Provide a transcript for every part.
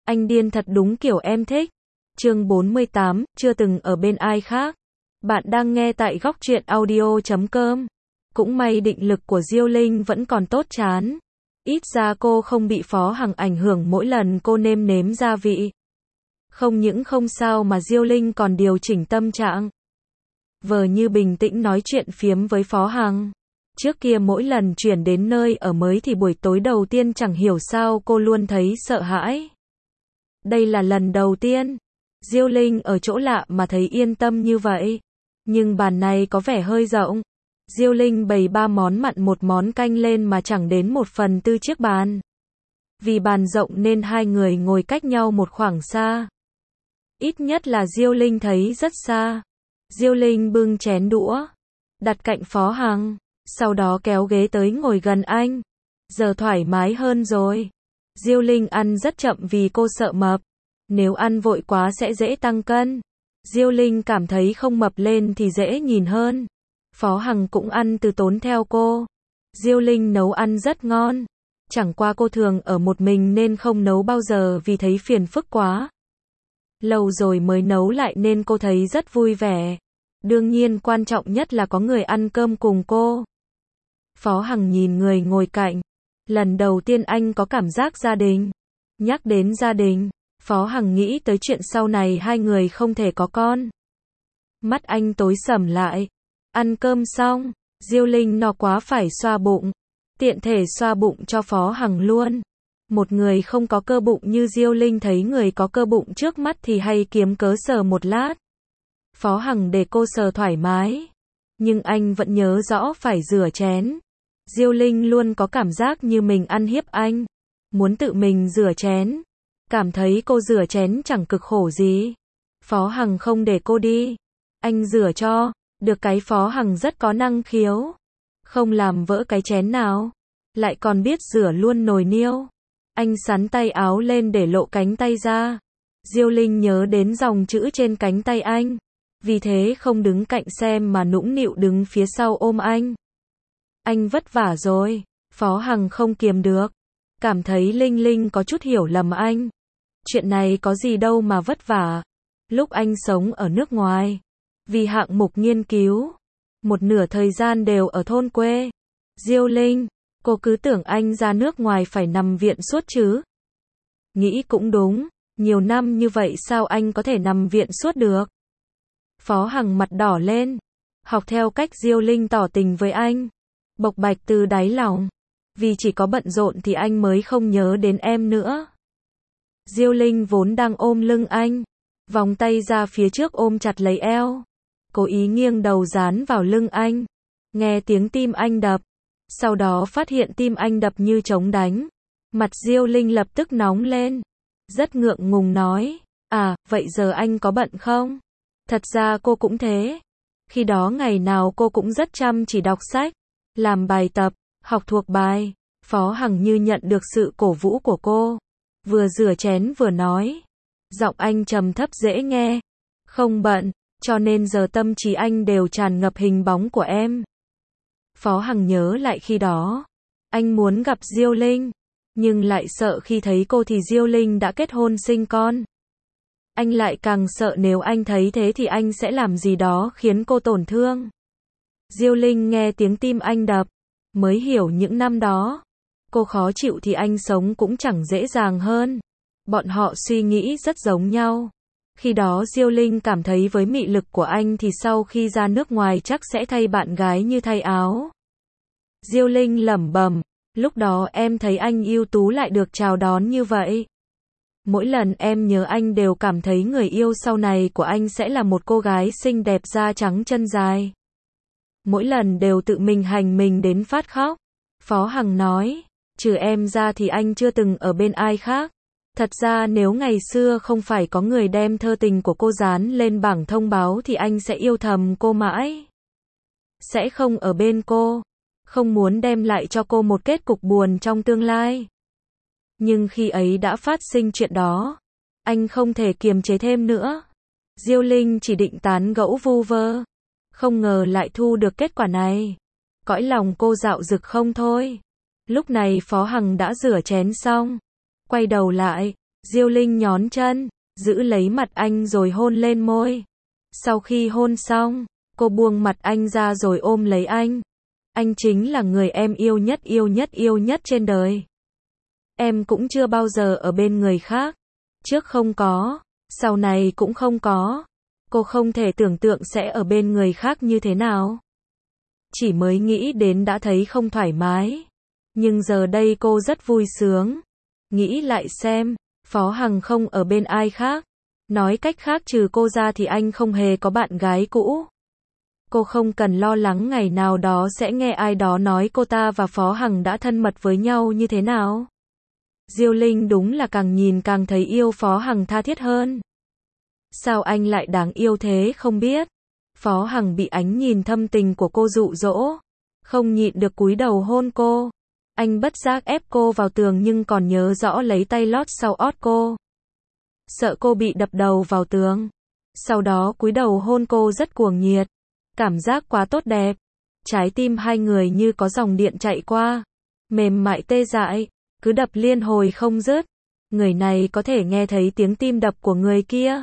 Anh điên thật đúng kiểu em thích. Chương 48, chưa từng ở bên ai khác. Bạn đang nghe tại góc truyện audio.com. Cũng may định lực của Diêu Linh vẫn còn tốt chán. Ít ra cô không bị Phó Hằng ảnh hưởng mỗi lần cô nêm nếm gia vị. Không những không sao mà Diêu Linh còn điều chỉnh tâm trạng. Vờ như bình tĩnh nói chuyện phiếm với Phó Hằng. Trước kia mỗi lần chuyển đến nơi ở mới thì buổi tối đầu tiên chẳng hiểu sao cô luôn thấy sợ hãi. Đây là lần đầu tiên Diêu Linh ở chỗ lạ mà thấy yên tâm như vậy. Nhưng bàn này có vẻ hơi rộng. Diêu Linh bày 3 món mặn một món canh lên mà chẳng đến 1/4 chiếc bàn. Vì bàn rộng nên hai người ngồi cách nhau một khoảng xa. Ít nhất là Diêu Linh thấy rất xa. Diêu Linh bưng chén đũa, đặt cạnh Phó Hằng, sau đó kéo ghế tới ngồi gần anh. Giờ thoải mái hơn rồi. Diêu Linh ăn rất chậm vì cô sợ mập. Nếu ăn vội quá sẽ dễ tăng cân. Diêu Linh cảm thấy không mập lên thì dễ nhìn hơn. Phó Hằng cũng ăn từ tốn theo cô. Diêu Linh nấu ăn rất ngon. Chẳng qua cô thường ở một mình nên không nấu bao giờ vì thấy phiền phức quá. Lâu rồi mới nấu lại nên cô thấy rất vui vẻ. Đương nhiên quan trọng nhất là có người ăn cơm cùng cô. Phó Hằng nhìn người ngồi cạnh. Lần đầu tiên anh có cảm giác gia đình. Nhắc đến gia đình, Phó Hằng nghĩ tới chuyện sau này hai người không thể có con. Mắt anh tối sầm lại. Ăn cơm xong, Diêu Linh no quá phải xoa bụng. Tiện thể xoa bụng cho Phó Hằng luôn. Một người không có cơ bụng như Diêu Linh thấy người có cơ bụng trước mắt thì hay kiếm cớ sờ một lát. Phó Hằng để cô sờ thoải mái. Nhưng anh vẫn nhớ rõ phải rửa chén. Diêu Linh luôn có cảm giác như mình ăn hiếp anh. Muốn tự mình rửa chén. Cảm thấy cô rửa chén chẳng cực khổ gì. Phó Hằng không để cô đi. Anh rửa cho. Được cái Phó Hằng rất có năng khiếu. Không làm vỡ cái chén nào. Lại còn biết rửa luôn nồi niêu. Anh xắn tay áo lên để lộ cánh tay ra. Diêu Linh nhớ đến dòng chữ trên cánh tay anh. Vì thế không đứng cạnh xem mà nũng nịu đứng phía sau ôm anh. Anh vất vả rồi. Phó Hằng không kiềm được. Cảm thấy Linh Linh có chút hiểu lầm anh. Chuyện này có gì đâu mà vất vả. Lúc anh sống ở nước ngoài. Vì hạng mục nghiên cứu. Một nửa thời gian đều ở thôn quê. Diêu Linh, cô cứ tưởng anh ra nước ngoài phải nằm viện suốt chứ. Nghĩ cũng đúng. Nhiều năm như vậy sao anh có thể nằm viện suốt được. Phó Hằng mặt đỏ lên. Học theo cách Diêu Linh tỏ tình với anh. Bộc bạch từ đáy lòng. Vì chỉ có bận rộn thì anh mới không nhớ đến em nữa. Diêu Linh vốn đang ôm lưng anh. Vòng tay ra phía trước ôm chặt lấy eo. Cố ý nghiêng đầu dán vào lưng anh. Nghe tiếng tim anh đập. Sau đó phát hiện tim anh đập như trống đánh. Mặt Diêu Linh lập tức nóng lên. Rất ngượng ngùng nói. À, vậy giờ anh có bận không? Thật ra cô cũng thế. Khi đó ngày nào cô cũng rất chăm chỉ đọc sách. Làm bài tập, học thuộc bài. Phó Hằng như nhận được sự cổ vũ của cô. Vừa rửa chén vừa nói. Giọng anh trầm thấp dễ nghe. Không bận, cho nên giờ tâm trí anh đều tràn ngập hình bóng của em. Phó Hằng nhớ lại khi đó. Anh muốn gặp Diêu Linh. Nhưng lại sợ khi thấy cô thì Diêu Linh đã kết hôn sinh con. Anh lại càng sợ nếu anh thấy thế thì anh sẽ làm gì đó khiến cô tổn thương. Diêu Linh nghe tiếng tim anh đập. Mới hiểu những năm đó. Cô khó chịu thì anh sống cũng chẳng dễ dàng hơn. Bọn họ suy nghĩ rất giống nhau. Khi đó Diêu Linh cảm thấy với mị lực của anh thì sau khi ra nước ngoài chắc sẽ thay bạn gái như thay áo. Diêu Linh lẩm bẩm. Lúc đó em thấy anh ưu tú lại được chào đón như vậy. Mỗi lần em nhớ anh đều cảm thấy người yêu sau này của anh sẽ là một cô gái xinh đẹp da trắng chân dài. Mỗi lần đều tự mình hành mình đến phát khóc. Phó Hằng nói, trừ em ra thì anh chưa từng ở bên ai khác. Thật ra nếu ngày xưa không phải có người đem thơ tình của cô dán lên bảng thông báo thì anh sẽ yêu thầm cô mãi. Sẽ không ở bên cô. Không muốn đem lại cho cô một kết cục buồn trong tương lai. Nhưng khi ấy đã phát sinh chuyện đó. Anh không thể kiềm chế thêm nữa. Diêu Linh chỉ định tán gẫu vu vơ. Không ngờ lại thu được kết quả này. Cõi lòng cô dạo dực không thôi. Lúc này Phó Hằng đã rửa chén xong. Quay đầu lại. Diêu Linh nhón chân, giữ lấy mặt anh rồi hôn lên môi. Sau khi hôn xong, cô buông mặt anh ra rồi ôm lấy anh. Anh chính là người em yêu nhất trên đời. Em cũng chưa bao giờ ở bên người khác. Trước không có, sau này cũng không có. Cô không thể tưởng tượng sẽ ở bên người khác như thế nào. Chỉ mới nghĩ đến đã thấy không thoải mái. Nhưng giờ đây cô rất vui sướng. Nghĩ lại xem, Phó Hằng không ở bên ai khác. Nói cách khác trừ cô ra thì anh không hề có bạn gái cũ. Cô không cần lo lắng ngày nào đó sẽ nghe ai đó nói cô ta và Phó Hằng đã thân mật với nhau như thế nào. Diêu Linh đúng là càng nhìn càng thấy yêu Phó Hằng tha thiết hơn. Sao anh lại đáng yêu thế không biết. Phó Hằng bị ánh nhìn thâm tình của cô dụ dỗ, không nhịn được cúi đầu hôn cô. Anh bất giác ép cô vào tường nhưng còn nhớ rõ lấy tay lót sau ót cô. Sợ cô bị đập đầu vào tường. Sau đó cúi đầu hôn cô rất cuồng nhiệt. Cảm giác quá tốt đẹp. Trái tim hai người như có dòng điện chạy qua. Mềm mại tê dại, cứ đập liên hồi không dứt. Người này có thể nghe thấy tiếng tim đập của người kia.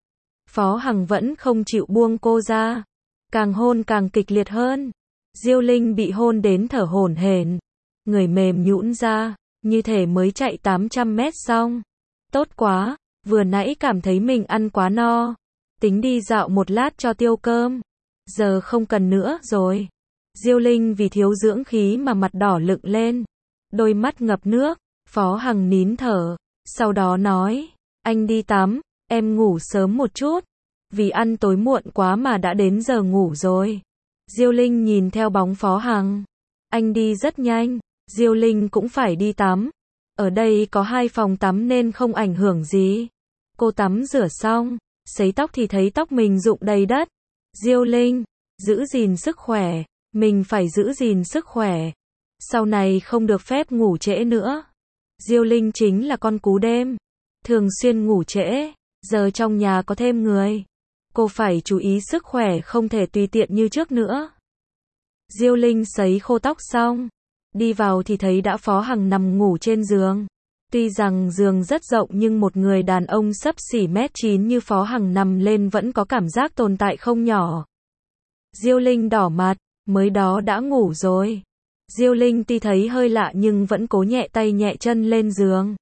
Phó Hằng vẫn không chịu buông cô ra. Càng hôn càng kịch liệt hơn. Diêu Linh bị hôn đến thở hổn hển. Người mềm nhũn ra, như thể mới chạy 800 mét xong. Tốt quá, vừa nãy cảm thấy mình ăn quá no. Tính đi dạo một lát cho tiêu cơm. Giờ không cần nữa rồi. Diêu Linh vì thiếu dưỡng khí mà mặt đỏ lựng lên. Đôi mắt ngập nước. Phó Hằng nín thở. Sau đó nói, anh đi tắm, em ngủ sớm một chút. Vì ăn tối muộn quá mà đã đến giờ ngủ rồi. Diêu Linh nhìn theo bóng Phó Hằng. Anh đi rất nhanh. Diêu Linh cũng phải đi tắm. Ở đây có 2 phòng tắm nên không ảnh hưởng gì. Cô tắm rửa xong, sấy tóc thì thấy tóc mình rụng đầy đất. Diêu Linh, giữ gìn sức khỏe. Mình phải giữ gìn sức khỏe. Sau này không được phép ngủ trễ nữa. Diêu Linh chính là con cú đêm. Thường xuyên ngủ trễ. Giờ trong nhà có thêm người. Cô phải chú ý sức khỏe không thể tùy tiện như trước nữa. Diêu Linh sấy khô tóc xong. Đi vào thì thấy đã Phó Hằng nằm ngủ trên giường. Tuy rằng giường rất rộng nhưng một người đàn ông xấp xỉ 1m9 như Phó Hằng nằm lên vẫn có cảm giác tồn tại không nhỏ. Diêu Linh đỏ mặt, mới đó đã ngủ rồi. Diêu Linh tuy thấy hơi lạ nhưng vẫn cố nhẹ tay nhẹ chân lên giường.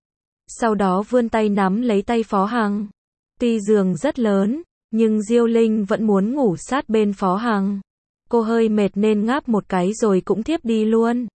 Sau đó vươn tay nắm lấy tay Phó Hằng. Tuy giường rất lớn, nhưng Diêu Linh vẫn muốn ngủ sát bên Phó Hằng. Cô hơi mệt nên ngáp một cái rồi cũng thiếp đi luôn.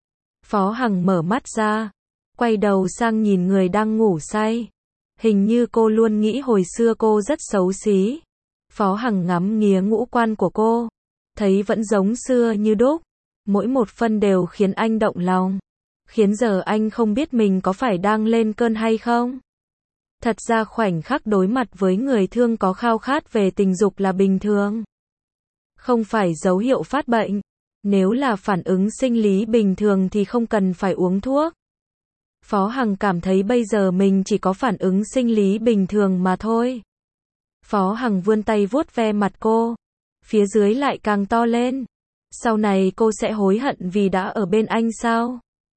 Phó Hằng mở mắt ra, quay đầu sang nhìn người đang ngủ say. Hình như cô luôn nghĩ hồi xưa cô rất xấu xí. Phó Hằng ngắm nghía ngũ quan của cô, thấy vẫn giống xưa như đúc. Mỗi một phân đều khiến anh động lòng. Khiến giờ anh không biết mình có phải đang lên cơn hay không. Thật ra khoảnh khắc đối mặt với người thương có khao khát về tình dục là bình thường. Không phải dấu hiệu phát bệnh. Nếu là phản ứng sinh lý bình thường thì không cần phải uống thuốc. Phó Hằng cảm thấy bây giờ mình chỉ có phản ứng sinh lý bình thường mà thôi. Phó Hằng vươn tay vuốt ve mặt cô. Phía dưới lại càng to lên. Sau này cô sẽ hối hận vì đã ở bên anh sao?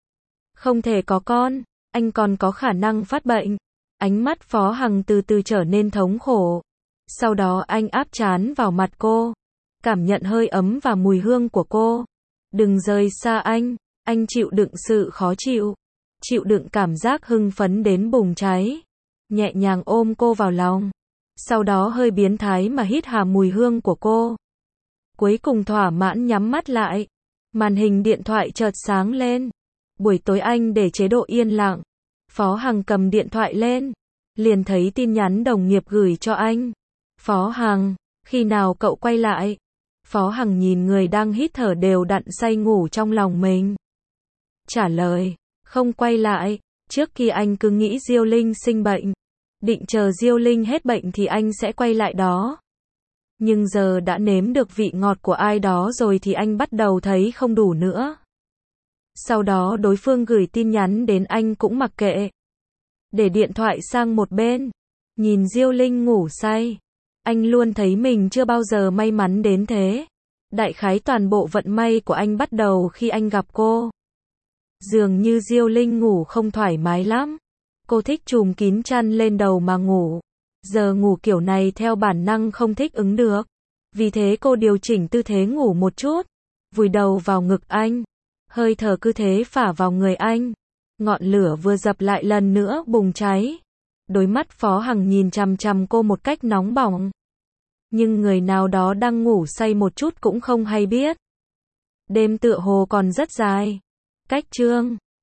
Không thể có con, anh còn có khả năng phát bệnh. Ánh mắt Phó Hằng từ từ trở nên thống khổ. Sau đó anh áp trán vào mặt cô. Cảm nhận hơi ấm và mùi hương của cô. Đừng rời xa anh chịu đựng sự khó chịu. Chịu đựng cảm giác hưng phấn đến bùng cháy. Nhẹ nhàng ôm cô vào lòng. Sau đó hơi biến thái mà hít hà mùi hương của cô. Cuối cùng thỏa mãn nhắm mắt lại. Màn hình điện thoại chợt sáng lên. Buổi tối anh để chế độ yên lặng. Phó Hằng cầm điện thoại lên. Liền thấy tin nhắn đồng nghiệp gửi cho anh. Phó Hằng, khi nào cậu quay lại? Phó Hằng nhìn người đang hít thở đều đặn say ngủ trong lòng mình. Trả lời, không quay lại. Trước kia anh cứ nghĩ Diêu Linh sinh bệnh. Định chờ Diêu Linh hết bệnh thì anh sẽ quay lại đó. Nhưng giờ đã nếm được vị ngọt của ai đó rồi thì anh bắt đầu thấy không đủ nữa. Sau đó đối phương gửi tin nhắn đến anh cũng mặc kệ. Để điện thoại sang một bên. Nhìn Diêu Linh ngủ say. Anh luôn thấy mình chưa bao giờ may mắn đến thế. Đại khái toàn bộ vận may của anh bắt đầu khi anh gặp cô. Dường như Diêu Linh ngủ không thoải mái lắm. Cô thích trùm kín chăn lên đầu mà ngủ. Giờ ngủ kiểu này theo bản năng không thích ứng được. Vì thế cô điều chỉnh tư thế ngủ một chút. Vùi đầu vào ngực anh. Hơi thở cứ thế phả vào người anh. Ngọn lửa vừa dập lại lần nữa bùng cháy. Đôi mắt Phó Hằng nhìn chằm chằm cô một cách nóng bỏng. Nhưng người nào đó đang ngủ say một chút cũng không hay biết. Đêm tựa hồ còn rất dài. Cách chương